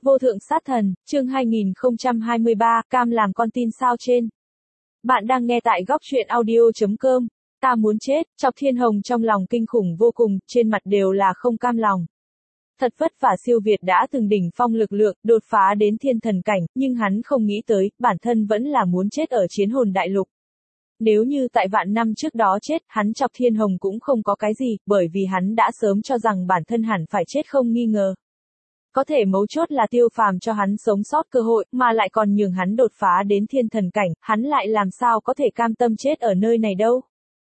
Vô thượng sát thần, chương 2023, cam làm con tin sao trên. Bạn đang nghe tại góc truyện audio.com. Ta muốn chết, Chọc Thiên Hồng trong lòng kinh khủng vô cùng, trên mặt đều là không cam lòng. Thật vất vả siêu việt đã từng đỉnh phong lực lượng, đột phá đến thiên thần cảnh, nhưng hắn không nghĩ tới, bản thân vẫn là muốn chết ở chiến hồn đại lục. Nếu như tại vạn năm trước đó chết, hắn Chọc Thiên Hồng cũng không có cái gì, bởi vì hắn đã sớm cho rằng bản thân hẳn phải chết không nghi ngờ. Có thể mấu chốt là Tiêu Phàm cho hắn sống sót cơ hội, mà lại còn nhường hắn đột phá đến thiên thần cảnh, hắn lại làm sao có thể cam tâm chết ở nơi này đâu.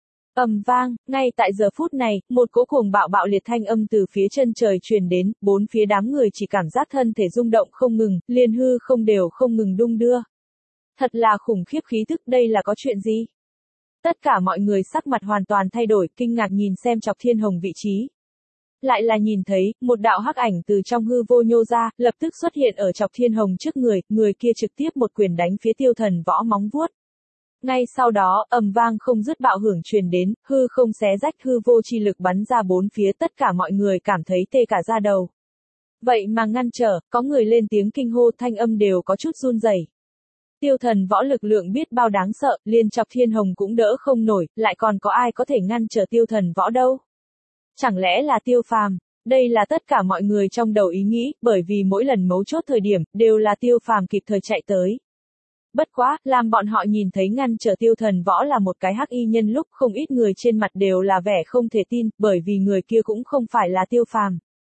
Ầm vang, ngay tại giờ phút này, một cỗ cuồng bạo liệt thanh âm từ phía chân trời truyền đến, bốn phía đám người chỉ cảm giác thân thể rung động không ngừng, liên hư không đều không ngừng đung đưa. Thật là khủng khiếp khí tức, đây là có chuyện gì? Tất cả mọi người sắc mặt hoàn toàn thay đổi, kinh ngạc nhìn xem Chọc Thiên Hồng vị trí. Lại là nhìn thấy, một đạo hắc ảnh từ trong hư vô nhô ra, lập tức xuất hiện ở Chọc Thiên Hồng trước người, người kia trực tiếp một quyền đánh phía Tiêu Thần Võ móng vuốt. Ngay sau đó, ầm vang không dứt bạo hưởng truyền đến, hư không xé rách, hư vô chi lực bắn ra bốn phía, tất cả mọi người cảm thấy tê cả da đầu. Vậy mà ngăn trở, có người lên tiếng kinh hô, thanh âm đều có chút run rẩy. Tiêu Thần Võ lực lượng biết bao đáng sợ, liền Chọc Thiên Hồng cũng đỡ không nổi, lại còn có ai có thể ngăn trở Tiêu Thần Võ đâu? Chẳng lẽ là Tiêu Phàm? Đây là tất cả mọi người trong đầu ý nghĩ, bởi vì mỗi lần mấu chốt thời điểm, đều là Tiêu Phàm kịp thời chạy tới. Bất quá, làm bọn họ nhìn thấy ngăn trở Tiêu Thần Võ là một cái hắc y nhân lúc không ít người trên mặt đều là vẻ không thể tin, bởi vì người kia cũng không phải là Tiêu Phàm.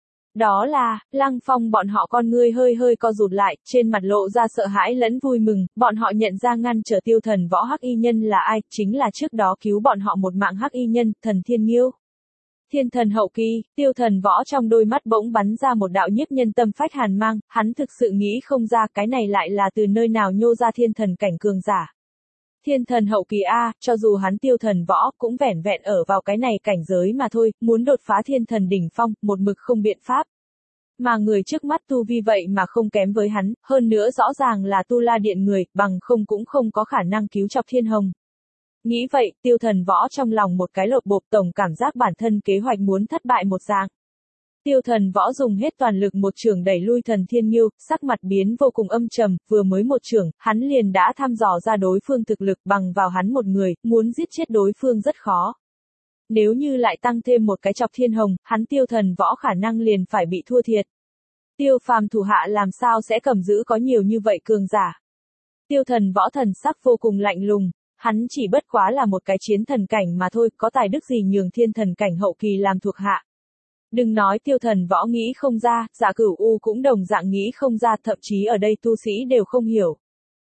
Đó là, Lăng Phong bọn họ con ngươi hơi co rụt lại, trên mặt lộ ra sợ hãi lẫn vui mừng, bọn họ nhận ra ngăn trở Tiêu Thần Võ hắc y nhân là ai, chính là trước đó cứu bọn họ một mạng hắc y nhân, Thần Thiên Nghiêu. Thiên thần hậu kỳ, Tiêu Thần Võ trong đôi mắt bỗng bắn ra một đạo nhiếp nhân tâm phách hàn mang, hắn thực sự nghĩ không ra cái này lại là từ nơi nào nhô ra thiên thần cảnh cường giả. Thiên thần hậu kỳ A, cho dù hắn Tiêu Thần Võ cũng vẻn vẹn ở vào cái này cảnh giới mà thôi, muốn đột phá thiên thần đỉnh phong, một mực không biện pháp. Mà người trước mắt tu vi vậy mà không kém với hắn, hơn nữa rõ ràng là Tu La Điện người, bằng không cũng không có khả năng cứu Chọc Thiên Hồng. Nghĩ vậy, Tiêu Thần Võ trong lòng một cái lột bột, tổng cảm giác bản thân kế hoạch muốn thất bại một dạng. Tiêu Thần Võ dùng hết toàn lực một chưởng đẩy lui Thần Thiên Nghiêu, sắc mặt biến vô cùng âm trầm, vừa mới một chưởng, hắn liền đã thăm dò ra đối phương thực lực, bằng vào hắn một người, muốn giết chết đối phương rất khó. Nếu như lại tăng thêm một cái Chọc Thiên Hồng, hắn Tiêu Thần Võ khả năng liền phải bị thua thiệt. Tiêu Phàm thủ hạ làm sao sẽ cầm giữ có nhiều như vậy cường giả. Tiêu Thần Võ thần sắc vô cùng lạnh lùng. Hắn chỉ bất quá là một cái chiến thần cảnh mà thôi, có tài đức gì nhường thiên thần cảnh hậu kỳ làm thuộc hạ. Đừng nói Tiêu Thần Võ nghĩ không ra, Dạ Cửu U cũng đồng dạng nghĩ không ra, thậm chí ở đây tu sĩ đều không hiểu.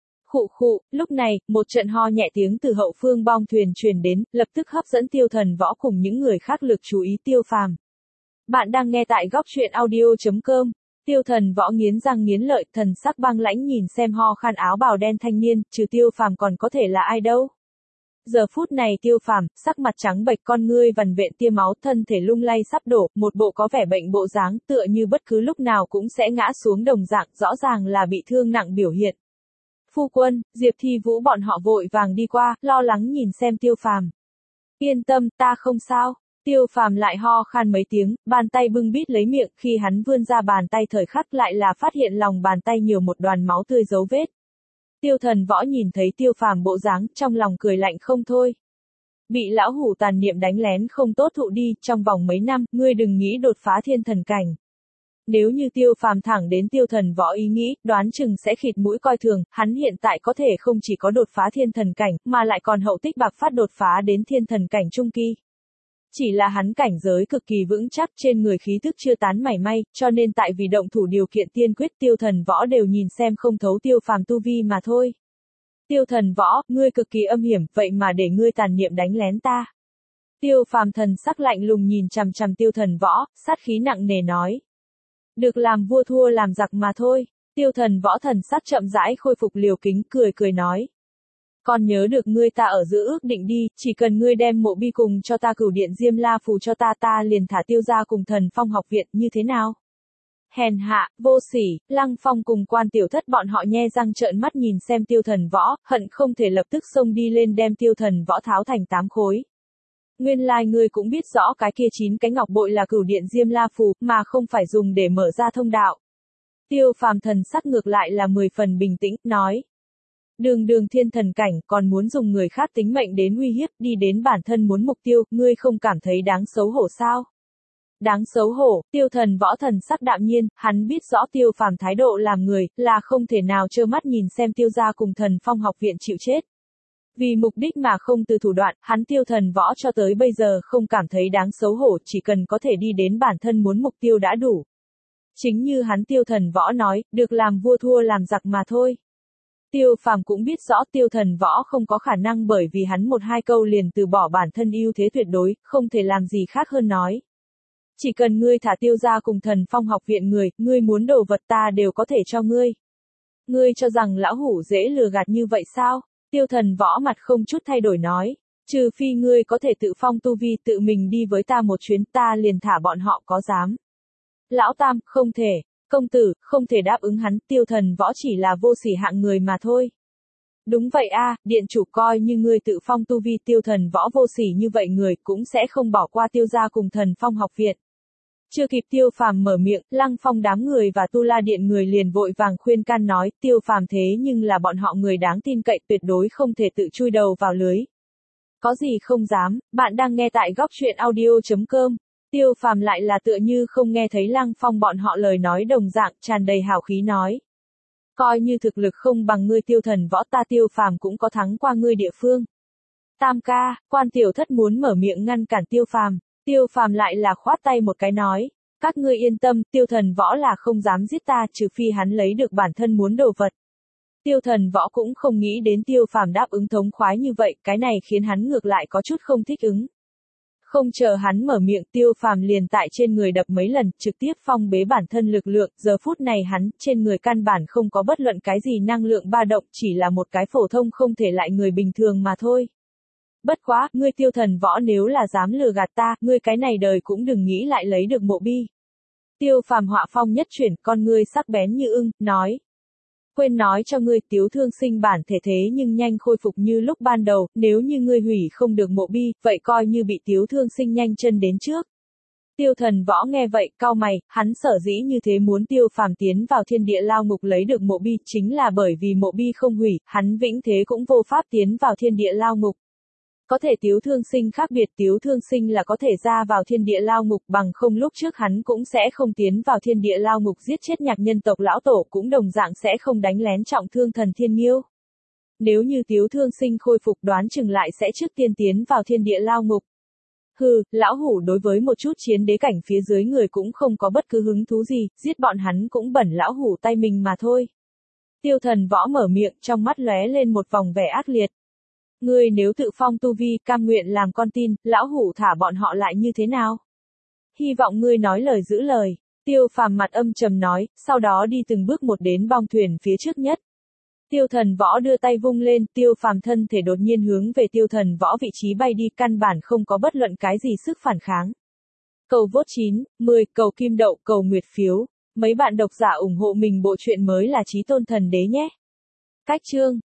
Khụ, lúc này, một trận ho nhẹ tiếng từ hậu phương bong thuyền truyền đến, lập tức hấp dẫn Tiêu Thần Võ cùng những người khác lực chú ý Tiêu Phàm. Bạn đang nghe tại góc truyện audio.com. Tiêu Thần Võ nghiến răng nghiến lợi, thần sắc băng lãnh nhìn xem ho khan áo bào đen thanh niên, trừ Tiêu Phàm còn có thể là ai đâu. Giờ phút này Tiêu Phàm, sắc mặt trắng bệch, con ngươi vằn vện tia máu, thân thể lung lay sắp đổ, một bộ có vẻ bệnh bộ dáng, tựa như bất cứ lúc nào cũng sẽ ngã xuống đồng dạng, rõ ràng là bị thương nặng biểu hiện. Phu quân, Diệp Thi Vũ bọn họ vội vàng đi qua, lo lắng nhìn xem Tiêu Phàm. Yên tâm, ta không sao. Tiêu Phàm lại ho khan mấy tiếng, bàn tay bưng bít lấy miệng, khi hắn vươn ra bàn tay thời khắc lại là phát hiện lòng bàn tay nhiều một đoàn máu tươi dấu vết. Tiêu Thần Võ nhìn thấy Tiêu Phàm bộ dáng, trong lòng cười lạnh không thôi. Bị lão hủ tàn niệm đánh lén không tốt thụ đi, trong vòng mấy năm, ngươi đừng nghĩ đột phá thiên thần cảnh. Nếu như Tiêu Phàm thẳng đến Tiêu Thần Võ ý nghĩ, đoán chừng sẽ khịt mũi coi thường, hắn hiện tại có thể không chỉ có đột phá thiên thần cảnh, mà lại còn hậu tích bạc phát đột phá đến thiên thần cảnh trung kỳ. Chỉ là hắn cảnh giới cực kỳ vững chắc, trên người khí tức chưa tán mảy may, cho nên tại vì động thủ điều kiện tiên quyết Tiêu Thần Võ đều nhìn xem không thấu Tiêu Phàm tu vi mà thôi. Tiêu Thần Võ, ngươi cực kỳ âm hiểm, vậy mà để ngươi tàn niệm đánh lén ta. Tiêu Phàm thần sắc lạnh lùng nhìn chằm chằm Tiêu Thần Võ, sát khí nặng nề nói. Được làm vua thua làm giặc mà thôi. Tiêu Thần Võ thần sắc chậm rãi khôi phục liều kính, cười nói. Còn nhớ được ngươi ta ở giữa ước định đi, chỉ cần ngươi đem mộ bi cùng cho ta Cửu Điện Diêm La phù cho ta liền thả Tiêu gia cùng Thần Phong học viện, như thế nào? Hèn hạ, vô sỉ, Lăng Phong cùng Quan Tiểu Thất bọn họ nhe răng trợn mắt nhìn xem Tiêu Thần Võ, hận không thể lập tức xông đi lên đem Tiêu Thần Võ tháo thành 8 khối. Nguyên lai ngươi cũng biết rõ cái kia 9 cái ngọc bội là Cửu Điện Diêm La phù, mà không phải dùng để mở ra thông đạo. Tiêu Phàm thần sắc ngược lại là 10 phần bình tĩnh, nói. Đường đường thiên thần cảnh còn muốn dùng người khác tính mệnh đến uy hiếp đi đến bản thân muốn mục tiêu, ngươi không cảm thấy đáng xấu hổ sao? Đáng xấu hổ, Tiêu Thần Võ thần sắc đạm nhiên, hắn biết rõ Tiêu Phàm thái độ làm người, là không thể nào trơ mắt nhìn xem Tiêu gia cùng Thần Phong học viện chịu chết. Vì mục đích mà không từ thủ đoạn, hắn Tiêu Thần Võ cho tới bây giờ không cảm thấy đáng xấu hổ, chỉ cần có thể đi đến bản thân muốn mục tiêu đã đủ. Chính như hắn Tiêu Thần Võ nói, được làm vua thua làm giặc mà thôi. Tiêu Phàm cũng biết rõ Tiêu Thần Võ không có khả năng bởi vì hắn một hai câu liền từ bỏ bản thân ưu thế tuyệt đối, không thể làm gì khác hơn nói. Chỉ cần ngươi thả Tiêu gia cùng Thần Phong học viện người, ngươi muốn đồ vật ta đều có thể cho ngươi. Ngươi cho rằng lão hủ dễ lừa gạt như vậy sao? Tiêu Thần Võ mặt không chút thay đổi nói. Trừ phi ngươi có thể tự phong tu vi tự mình đi với ta một chuyến ta liền thả bọn họ có dám. Lão Tam, không thể. Công tử, không thể đáp ứng hắn, Tiêu Thần Võ chỉ là vô sỉ hạng người mà thôi. Đúng vậy a, điện chủ coi như ngươi tự phong tu vi Tiêu Thần Võ vô sỉ như vậy người cũng sẽ không bỏ qua Tiêu gia cùng Thần Phong học viện. Chưa kịp Tiêu Phàm mở miệng, Lăng Phong đám người và Tu La Điện người liền vội vàng khuyên can nói, Tiêu Phàm thế nhưng là bọn họ người đáng tin cậy tuyệt đối không thể tự chui đầu vào lưới. Có gì không dám, bạn đang nghe tại góc truyện audio.com. Tiêu Phàm lại là tựa như không nghe thấy Lăng Phong bọn họ lời nói đồng dạng, tràn đầy hào khí nói. Coi như thực lực không bằng ngươi Tiêu Thần Võ ta Tiêu Phàm cũng có thắng qua ngươi địa phương. Tam ca, Quan Tiểu Thất muốn mở miệng ngăn cản Tiêu Phàm. Tiêu Phàm lại là khoát tay một cái nói, các ngươi yên tâm, Tiêu Thần Võ là không dám giết ta trừ phi hắn lấy được bản thân muốn đồ vật. Tiêu Thần Võ cũng không nghĩ đến Tiêu Phàm đáp ứng thống khoái như vậy, cái này khiến hắn ngược lại có chút không thích ứng. Không chờ hắn mở miệng Tiêu Phàm liền tại trên người đập mấy lần, trực tiếp phong bế bản thân lực lượng, giờ phút này hắn, trên người căn bản không có bất luận cái gì năng lượng ba động, chỉ là một cái phổ thông không thể lại người bình thường mà thôi. Bất quá, ngươi Tiêu Thần Võ nếu là dám lừa gạt ta, ngươi cái này đời cũng đừng nghĩ lại lấy được mộ bi. Tiêu Phàm họa phong nhất chuyển, con ngươi sắc bén như ưng, nói. Quên nói cho ngươi Tiếu Thương Sinh bản thể thế nhưng nhanh khôi phục như lúc ban đầu, nếu như ngươi hủy không được mộ bi, vậy coi như bị Tiếu Thương Sinh nhanh chân đến trước. Tiêu Thần Võ nghe vậy, cau mày, hắn sở dĩ như thế muốn Tiêu Phàm tiến vào thiên địa lao ngục lấy được mộ bi, chính là bởi vì mộ bi không hủy, hắn vĩnh thế cũng vô pháp tiến vào thiên địa lao ngục. Có thể Tiếu Thương Sinh khác biệt, Tiếu Thương Sinh là có thể ra vào thiên địa lao ngục, bằng không lúc trước hắn cũng sẽ không tiến vào thiên địa lao ngục giết chết Nhạc nhân tộc lão tổ, cũng đồng dạng sẽ không đánh lén trọng thương Thần Thiên Nghiêu. Nếu như Tiếu Thương Sinh khôi phục đoán chừng lại sẽ trước tiên tiến vào thiên địa lao ngục. Hừ, lão hủ đối với một chút chiến đế cảnh phía dưới người cũng không có bất cứ hứng thú gì, giết bọn hắn cũng bẩn lão hủ tay mình mà thôi. Tiêu Thần Võ mở miệng, trong mắt lóe lên một vòng vẻ ác liệt. Ngươi nếu tự phong tu vi, cam nguyện làm con tin, lão hủ thả bọn họ lại như thế nào? Hy vọng ngươi nói lời giữ lời. Tiêu Phàm mặt âm trầm nói, sau đó đi từng bước một đến bong thuyền phía trước nhất. Tiêu Thần Võ đưa tay vung lên, Tiêu Phàm thân thể đột nhiên hướng về Tiêu Thần Võ vị trí bay đi, căn bản không có bất luận cái gì sức phản kháng. Cầu vote 9, 10, cầu kim đậu, cầu nguyệt phiếu. Mấy bạn độc giả ủng hộ mình bộ truyện mới là Chí Tôn Thần Đế nhé. Cách chương